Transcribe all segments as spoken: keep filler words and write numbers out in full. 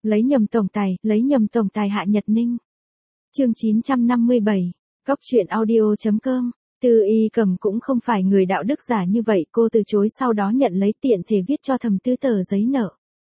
Lấy nhầm tổng tài, lấy nhầm tổng tài Hạ Nhật Ninh. Chương chín trăm năm mươi bảy, Góc truyện audio chấm com. Tư Y Cầm cũng không phải người đạo đức giả như vậy, cô từ chối sau đó nhận lấy tiện thể viết cho Thẩm Tứ tờ giấy nợ.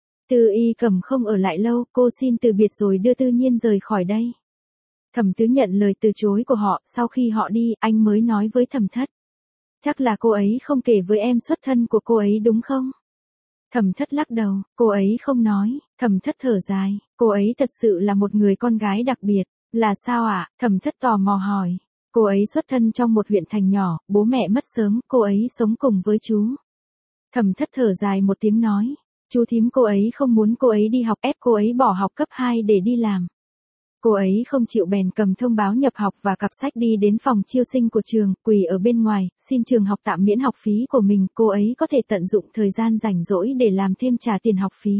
Tư Y Cầm không ở lại lâu, cô xin từ biệt rồi đưa Tư Nhiên rời khỏi đây. Thẩm Tứ nhận lời từ chối của họ, sau khi họ đi, anh mới nói với Thẩm Thất. Chắc là cô ấy không kể với em xuất thân của cô ấy đúng không? Thẩm Thất lắc đầu, cô ấy không nói. Thẩm Thất thở dài, cô ấy thật sự là một người con gái đặc biệt. Là sao ạ? À? Thẩm Thất tò mò hỏi. Cô ấy xuất thân trong một huyện thành nhỏ, bố mẹ mất sớm, cô ấy sống cùng với chú. Thẩm Thất thở dài một tiếng nói, chú thím cô ấy không muốn cô ấy đi học, ép cô ấy bỏ học cấp hai để đi làm. Cô ấy không chịu bèn cầm thông báo nhập học và cặp sách đi đến phòng chiêu sinh của trường, quỳ ở bên ngoài, xin trường học tạm miễn học phí của mình, cô ấy có thể tận dụng thời gian rảnh rỗi để làm thêm trả tiền học phí.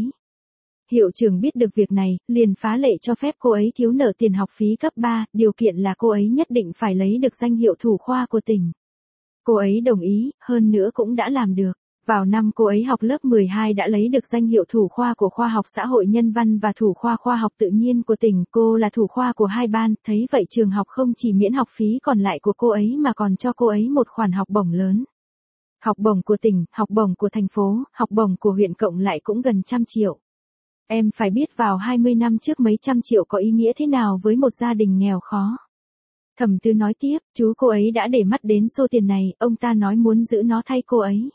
Hiệu trưởng biết được việc này, liền phá lệ cho phép cô ấy thiếu nợ tiền học phí cấp ba, điều kiện là cô ấy nhất định phải lấy được danh hiệu thủ khoa của tỉnh. Cô ấy đồng ý, hơn nữa cũng đã làm được. Vào năm cô ấy học lớp mười hai đã lấy được danh hiệu thủ khoa của khoa học xã hội nhân văn và thủ khoa khoa học tự nhiên của tỉnh, cô là thủ khoa của hai ban, thấy vậy trường học không chỉ miễn học phí còn lại của cô ấy mà còn cho cô ấy một khoản học bổng lớn. Học bổng của tỉnh, học bổng của thành phố, học bổng của huyện cộng lại cũng gần trăm triệu. Em phải biết vào hai mươi năm trước mấy trăm triệu có ý nghĩa thế nào với một gia đình nghèo khó. Thẩm Tứ nói tiếp, chú cô ấy đã để mắt đến số tiền này, ông ta nói muốn giữ nó thay cô ấy.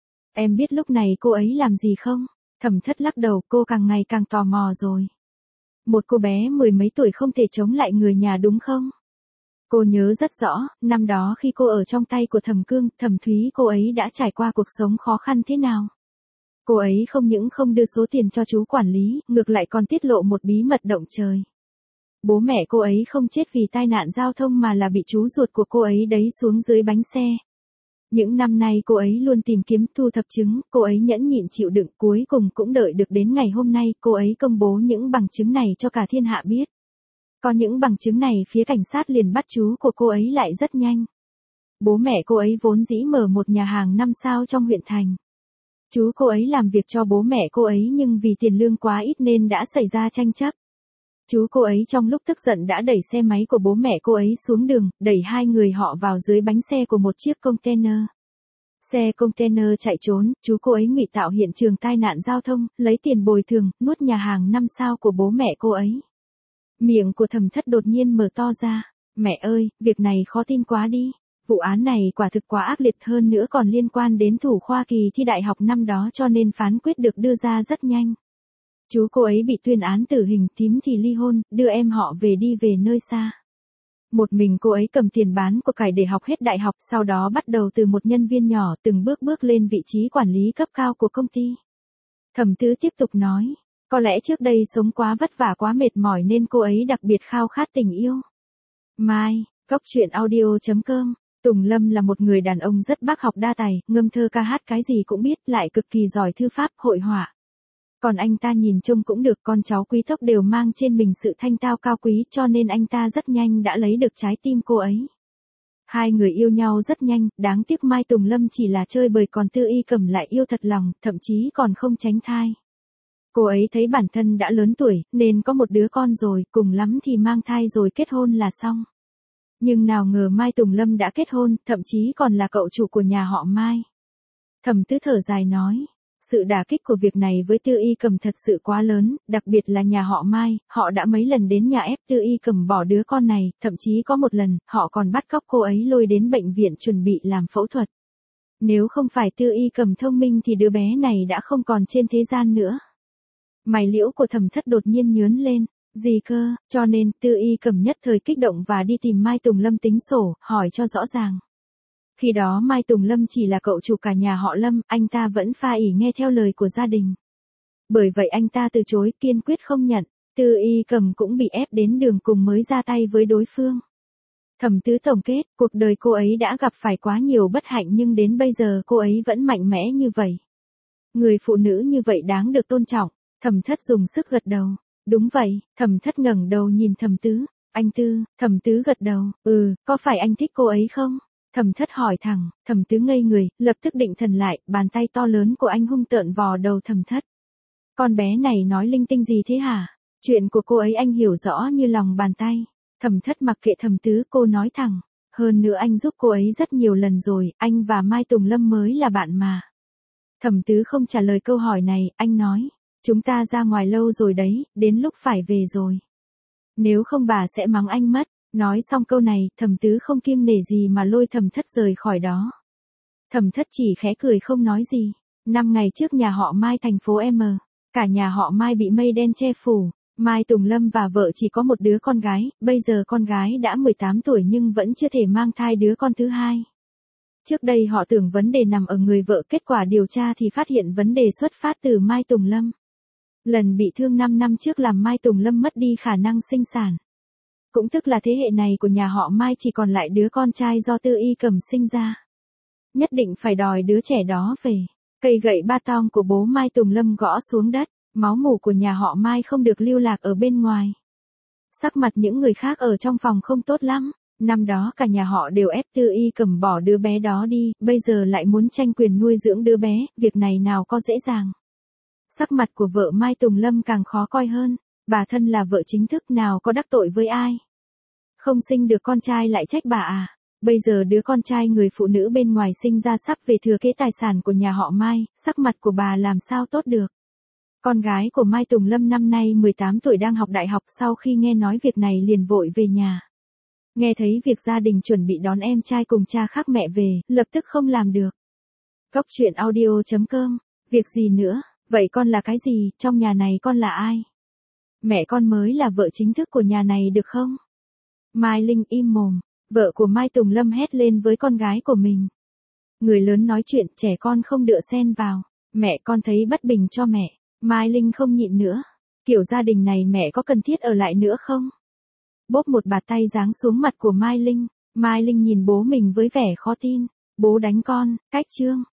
Em biết lúc này cô ấy làm gì không? Thẩm Thất lắc đầu, cô càng ngày càng tò mò rồi. Một cô bé mười mấy tuổi không thể chống lại người nhà đúng không? Cô nhớ rất rõ, năm đó khi cô ở trong tay của Thẩm Cương, Thẩm Thúy cô ấy đã trải qua cuộc sống khó khăn thế nào? Cô ấy không những không đưa số tiền cho chú quản lý, ngược lại còn tiết lộ một bí mật động trời. Bố mẹ cô ấy không chết vì tai nạn giao thông mà là bị chú ruột của cô ấy đẩy xuống dưới bánh xe. Những năm nay cô ấy luôn tìm kiếm thu thập chứng, cô ấy nhẫn nhịn chịu đựng, cuối cùng cũng đợi được đến ngày hôm nay, cô ấy công bố những bằng chứng này cho cả thiên hạ biết. Có những bằng chứng này phía cảnh sát liền bắt chú của cô ấy lại rất nhanh. Bố mẹ cô ấy vốn dĩ mở một nhà hàng năm sao trong huyện thành. Chú cô ấy làm việc cho bố mẹ cô ấy nhưng vì tiền lương quá ít nên đã xảy ra tranh chấp. Chú cô ấy trong lúc tức giận đã đẩy xe máy của bố mẹ cô ấy xuống đường, đẩy hai người họ vào dưới bánh xe của một chiếc container. Xe container chạy trốn, chú cô ấy ngụy tạo hiện trường tai nạn giao thông, lấy tiền bồi thường, nuốt nhà hàng năm sao của bố mẹ cô ấy. Miệng của Thẩm Thất đột nhiên mở to ra, mẹ ơi, việc này khó tin quá đi. Vụ án này quả thực quá ác liệt, hơn nữa còn liên quan đến thủ khoa kỳ thi đại học năm đó cho nên phán quyết được đưa ra rất nhanh. Chú cô ấy bị tuyên án tử hình, thím thì ly hôn, đưa em họ về đi về nơi xa. Một mình cô ấy cầm tiền bán của cải để học hết đại học, sau đó bắt đầu từ một nhân viên nhỏ từng bước bước lên vị trí quản lý cấp cao của công ty. Thẩm Tứ tiếp tục nói, có lẽ trước đây sống quá vất vả quá mệt mỏi nên cô ấy đặc biệt khao khát tình yêu. Mai, Góc truyện audio chấm com. Tùng Lâm là một người đàn ông rất bác học đa tài, ngâm thơ ca hát cái gì cũng biết, lại cực kỳ giỏi thư pháp, hội họa. Còn anh ta nhìn trông cũng được, con cháu quý tộc đều mang trên mình sự thanh tao cao quý cho nên anh ta rất nhanh đã lấy được trái tim cô ấy. Hai người yêu nhau rất nhanh, đáng tiếc Mai Tùng Lâm chỉ là chơi bời còn Tư Y Cầm lại yêu thật lòng, thậm chí còn không tránh thai. Cô ấy thấy bản thân đã lớn tuổi, nên có một đứa con rồi, cùng lắm thì mang thai rồi kết hôn là xong. Nhưng nào ngờ Mai Tùng Lâm đã kết hôn, thậm chí còn là cậu chủ của nhà họ Mai. Thẩm Tứ thở dài nói, sự đả kích của việc này với Tư Y Cầm thật sự quá lớn, đặc biệt là nhà họ Mai, họ đã mấy lần đến nhà ép Tư Y Cầm bỏ đứa con này, thậm chí có một lần, họ còn bắt cóc cô ấy lôi đến bệnh viện chuẩn bị làm phẫu thuật. Nếu không phải Tư Y Cầm thông minh thì đứa bé này đã không còn trên thế gian nữa. Mày liễu của Thẩm Thất đột nhiên nhướng lên. Gì cơ, cho nên Tư Y Cầm nhất thời kích động và đi tìm Mai Tùng Lâm tính sổ, hỏi cho rõ ràng. Khi đó Mai Tùng Lâm chỉ là cậu chủ cả nhà họ Lâm, anh ta vẫn pha ỷ nghe theo lời của gia đình. Bởi vậy anh ta từ chối, kiên quyết không nhận. Tư Y Cầm cũng bị ép đến đường cùng mới ra tay với đối phương. Thẩm Tứ tổng kết, cuộc đời cô ấy đã gặp phải quá nhiều bất hạnh nhưng đến bây giờ cô ấy vẫn mạnh mẽ như vậy. Người phụ nữ như vậy đáng được tôn trọng. Thẩm Thất dùng sức gật đầu. Đúng vậy, Thẩm Thất ngẩng đầu nhìn Thẩm Tứ, anh Tư, Thẩm Tứ gật đầu, ừ, có phải anh thích cô ấy không? Thẩm Thất hỏi thẳng, Thẩm Tứ ngây người, lập tức định thần lại, bàn tay to lớn của anh hung tợn vò đầu Thẩm Thất. Con bé này nói linh tinh gì thế hả? Chuyện của cô ấy anh hiểu rõ như lòng bàn tay. Thẩm Thất mặc kệ Thẩm Tứ, cô nói thẳng. Hơn nữa anh giúp cô ấy rất nhiều lần rồi, anh và Mai Tùng Lâm mới là bạn mà. Thẩm Tứ không trả lời câu hỏi này, anh nói. Chúng ta ra ngoài lâu rồi đấy, đến lúc phải về rồi. Nếu không bà sẽ mắng anh mất. Nói xong câu này, Thẩm Tứ không kiêng nể gì mà lôi Thẩm Thất rời khỏi đó. Thẩm Thất chỉ khẽ cười không nói gì. Năm ngày trước nhà họ Mai thành phố M. Cả nhà họ Mai bị mây đen che phủ. Mai Tùng Lâm và vợ chỉ có một đứa con gái, bây giờ con gái đã mười tám tuổi nhưng vẫn chưa thể mang thai đứa con thứ hai. Trước đây họ tưởng vấn đề nằm ở người vợ, kết quả điều tra thì phát hiện vấn đề xuất phát từ Mai Tùng Lâm. Lần bị thương năm năm trước làm Mai Tùng Lâm mất đi khả năng sinh sản. Cũng tức là thế hệ này của nhà họ Mai chỉ còn lại đứa con trai do Tư Y Cẩm sinh ra. Nhất định phải đòi đứa trẻ đó về. Cây gậy ba tong của bố Mai Tùng Lâm gõ xuống đất. Máu mủ của nhà họ Mai không được lưu lạc ở bên ngoài. Sắc mặt những người khác ở trong phòng không tốt lắm. Năm đó cả nhà họ đều ép Tư Y Cẩm bỏ đứa bé đó đi, bây giờ lại muốn tranh quyền nuôi dưỡng đứa bé, việc này nào có dễ dàng. Sắc mặt của vợ Mai Tùng Lâm càng khó coi hơn, bà thân là vợ chính thức nào có đắc tội với ai. Không sinh được con trai lại trách bà à, bây giờ đứa con trai người phụ nữ bên ngoài sinh ra sắp về thừa kế tài sản của nhà họ Mai, sắc mặt của bà làm sao tốt được. Con gái của Mai Tùng Lâm năm nay mười tám tuổi đang học đại học, sau khi nghe nói việc này liền vội về nhà. Nghe thấy việc gia đình chuẩn bị đón em trai cùng cha khác mẹ về, lập tức không làm được. Cốc truyện audio chấm com, việc gì nữa, vậy con là cái gì, trong nhà này con là ai? Mẹ con mới là vợ chính thức của nhà này được không? Mai Linh im mồm, vợ của Mai Tùng Lâm hét lên với con gái của mình. Người lớn nói chuyện, trẻ con không đựa xen vào, mẹ con thấy bất bình cho mẹ. Mai Linh không nhịn nữa. Kiểu gia đình này mẹ có cần thiết ở lại nữa không? Bóp một bạt tay giáng xuống mặt của Mai Linh. Mai Linh nhìn bố mình với vẻ khó tin. Bố đánh con, cách chương.